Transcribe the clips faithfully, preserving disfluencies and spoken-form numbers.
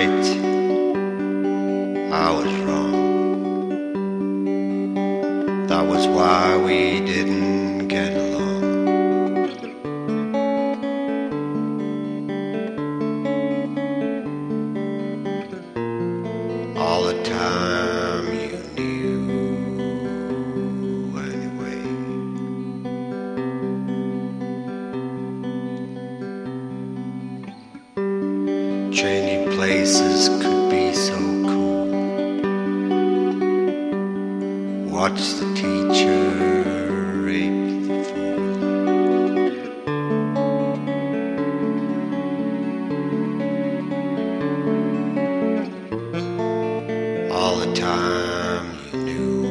right, I was wrong. That was why we didn't get along. All the time you knew anyway. Changing places could be so cool. Watch the teacher rape the fool. All the time you knew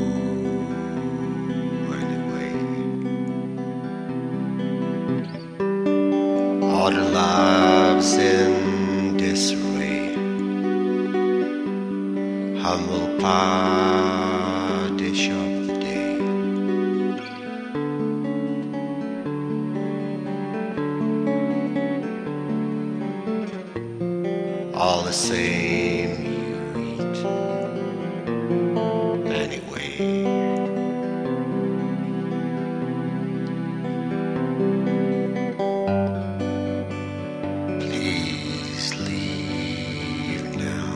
anyway. All the lives in disarray. Humble pie dish of the day. All the same you eat anyway. Please leave now.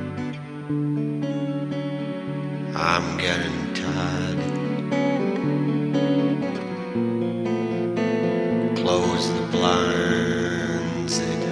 I'm getting tired. Close the blinds, it